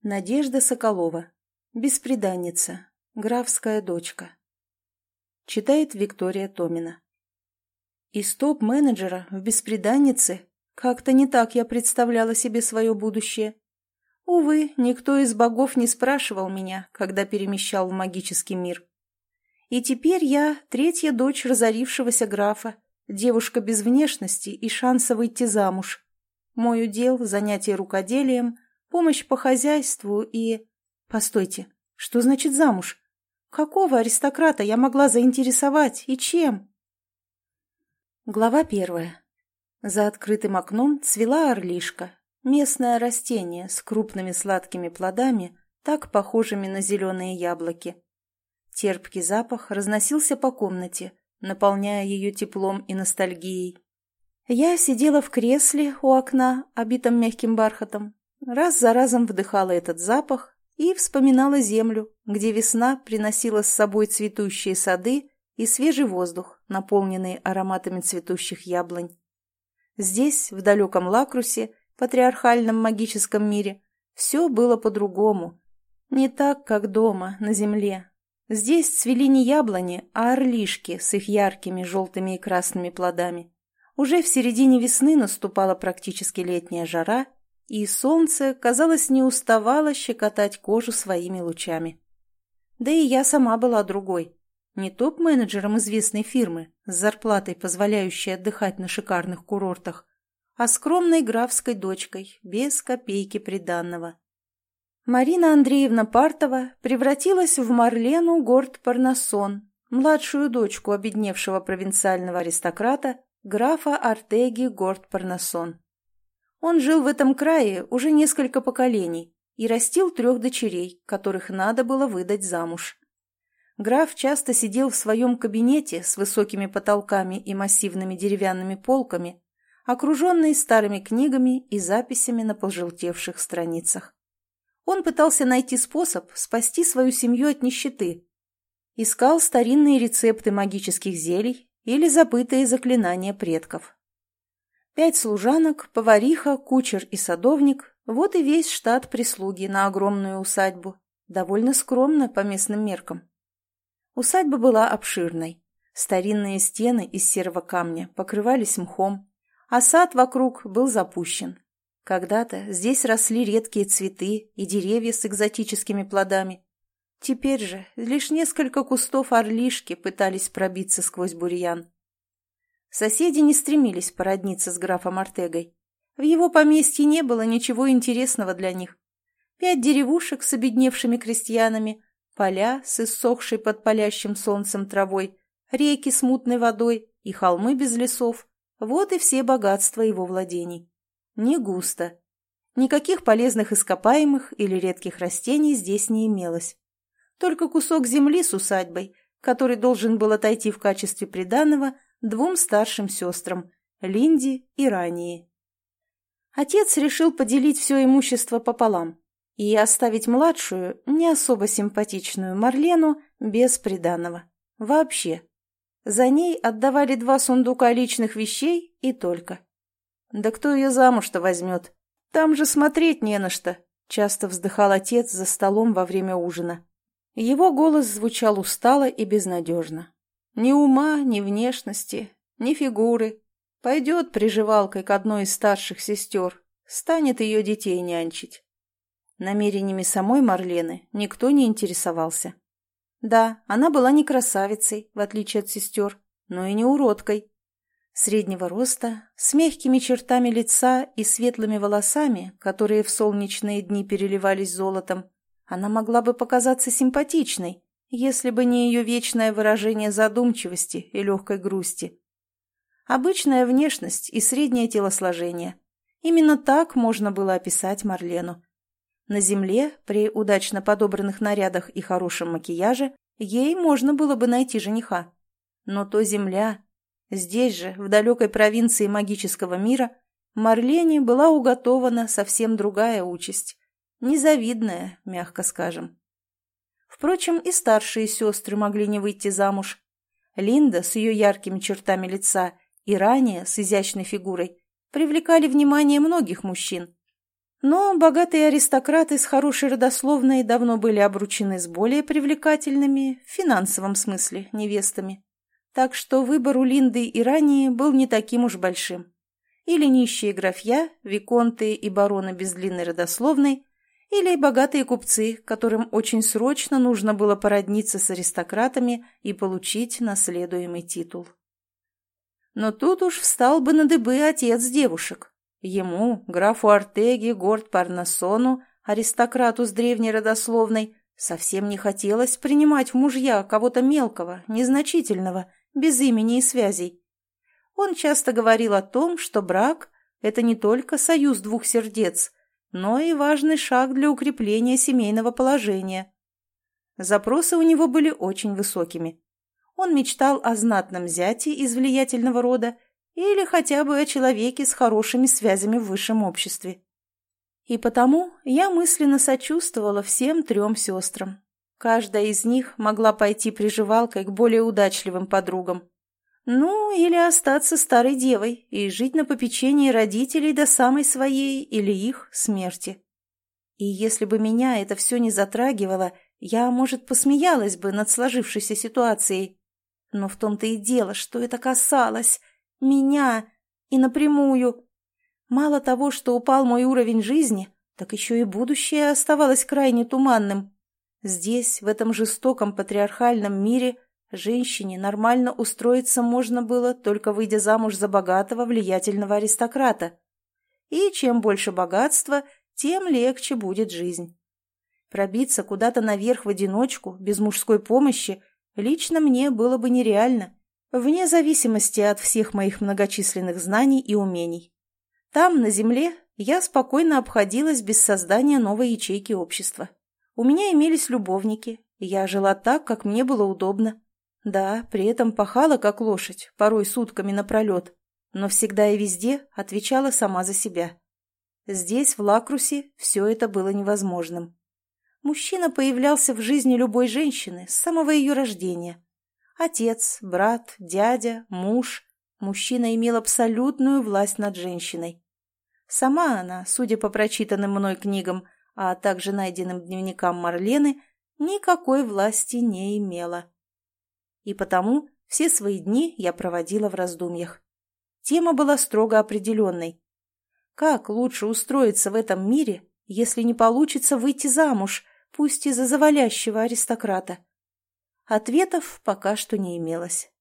Надежда Соколова. Бесприданница. Графская дочка. Читает Виктория Томина. Из топ-менеджера в бесприданнице как-то не так я представляла себе свое будущее. Увы, никто из богов не спрашивал меня, когда перемещал в магический мир. И теперь я третья дочь разорившегося графа, девушка без внешности и шанса выйти замуж. Мой удел – занятие рукоделием, помощь по хозяйству и... Постойте, что значит замуж? Какого аристократа я могла заинтересовать и чем? Глава 1. За открытым окном цвела орлишка, местное растение с крупными сладкими плодами, так похожими на зеленые яблоки. Терпкий запах разносился по комнате, наполняя ее теплом и ностальгией. Я сидела в кресле у окна, обитом мягким бархатом, раз за разом вдыхала этот запах и вспоминала землю, где весна приносила с собой цветущие сады и свежий воздух, наполненный ароматами цветущих яблонь. Здесь, в далеком Лакрусе, патриархальном магическом мире, все было по-другому. Не так, как дома, на земле. Здесь цвели не яблони, а орлишки с их яркими желтыми и красными плодами. Уже в середине весны наступала практически летняя жара, и солнце, казалось, не уставало щекотать кожу своими лучами. Да и я сама была другой. Не топ-менеджером известной фирмы, с зарплатой, позволяющей отдыхать на шикарных курортах, а скромной графской дочкой, без копейки приданного. Марина Андреевна Партова превратилась в Марлену Горд-Парнассон, младшую дочку обедневшего провинциального аристократа, графа Артеги Горд-Парнассон. Он жил в этом крае уже несколько поколений и растил 3 дочерей, которых надо было выдать замуж. Граф часто сидел в своем кабинете с высокими потолками и массивными деревянными полками, окруженный старыми книгами и записями на пожелтевших страницах. Он пытался найти способ спасти свою семью от нищеты. Искал старинные рецепты магических зелий или забытые заклинания предков. 5 служанок, повариха, кучер и садовник – вот и весь штат прислуги на огромную усадьбу. Довольно скромно по местным меркам. Усадьба была обширной. Старинные стены из серого камня покрывались мхом, а сад вокруг был запущен. Когда-то здесь росли редкие цветы и деревья с экзотическими плодами. Теперь же лишь несколько кустов орлишки пытались пробиться сквозь бурьян. Соседи не стремились породниться с графом Артегой. В его поместье не было ничего интересного для них. 5 деревушек с обедневшими крестьянами, поля с иссохшей под палящим солнцем травой, реки с мутной водой и холмы без лесов – вот и все богатства его владений. Не густо. Никаких полезных ископаемых или редких растений здесь не имелось. Только кусок земли с усадьбой, который должен был отойти в качестве приданого 2 старшим сестрам – Линде и Рании. Отец решил поделить все имущество пополам и оставить младшую, не особо симпатичную Марлену без приданого. Вообще. За ней отдавали 2 сундука личных вещей и только. Да кто ее замуж-то возьмет? Там же смотреть не на что, часто вздыхал отец за столом во время ужина. Его голос звучал устало и безнадежно. Ни ума, ни внешности, ни фигуры. Пойдет приживалкой к одной из старших сестер, станет ее детей нянчить. Намерениями самой Марлены никто не интересовался. Да, она была не красавицей, в отличие от сестер, но и не уродкой. Среднего роста, с мягкими чертами лица и светлыми волосами, которые в солнечные дни переливались золотом, она могла бы показаться симпатичной, если бы не ее вечное выражение задумчивости и легкой грусти. Обычная внешность и среднее телосложение. Именно так можно было описать Марлену. На земле, при удачно подобранных нарядах и хорошем макияже, ей можно было бы найти жениха. Но то земля. Здесь же, в далекой провинции магического мира, Марлене была уготована совсем другая участь. Незавидная, мягко скажем. Впрочем, и старшие сестры могли не выйти замуж. Линда с ее яркими чертами лица и Рания с изящной фигурой привлекали внимание многих мужчин. Но богатые аристократы с хорошей родословной давно были обручены с более привлекательными, в финансовом смысле, невестами. Так что выбор у Линды и Рании был не таким уж большим. Или нищие графья, виконты и бароны без длинной родословной, или богатые купцы, которым очень срочно нужно было породниться с аристократами и получить наследуемый титул. Но тут уж встал бы на дыбы отец девушек. Ему, графу Артеги Горд-Парнасону, аристократу с древней родословной, совсем не хотелось принимать в мужья кого-то мелкого, незначительного, без имени и связей. Он часто говорил о том, что брак – это не только союз двух сердец, но и важный шаг для укрепления семейного положения. Запросы у него были очень высокими. Он мечтал о знатном зяте из влиятельного рода или хотя бы о человеке с хорошими связями в высшем обществе. И потому я мысленно сочувствовала всем 3 сестрам. Каждая из них могла пойти приживалкой к более удачливым подругам. Ну, или остаться старой девой и жить на попечении родителей до самой своей или их смерти. И если бы меня это все не затрагивало, я, может, посмеялась бы над сложившейся ситуацией. Но в том-то и дело, что это касалось меня и напрямую. Мало того, что упал мой уровень жизни, так еще и будущее оставалось крайне туманным. Здесь, в этом жестоком патриархальном мире, женщине нормально устроиться можно было, только выйдя замуж за богатого, влиятельного аристократа. И чем больше богатства, тем легче будет жизнь. Пробиться куда-то наверх в одиночку, без мужской помощи, лично мне было бы нереально, вне зависимости от всех моих многочисленных знаний и умений. Там, на земле, я спокойно обходилась без создания новой ячейки общества. У меня имелись любовники, я жила так, как мне было удобно. Да, при этом пахала, как лошадь, порой сутками напролет, но всегда и везде отвечала сама за себя. Здесь, в Лакрусе, все это было невозможным. Мужчина появлялся в жизни любой женщины с самого ее рождения. Отец, брат, дядя, муж. Мужчина имел абсолютную власть над женщиной. Сама она, судя по прочитанным мной книгам, а также найденным дневникам Марлены, никакой власти не имела. И потому все свои дни я проводила в раздумьях. Тема была строго определенной. Как лучше устроиться в этом мире, если не получится выйти замуж, пусть и за завалящего аристократа? Ответов пока что не имелось.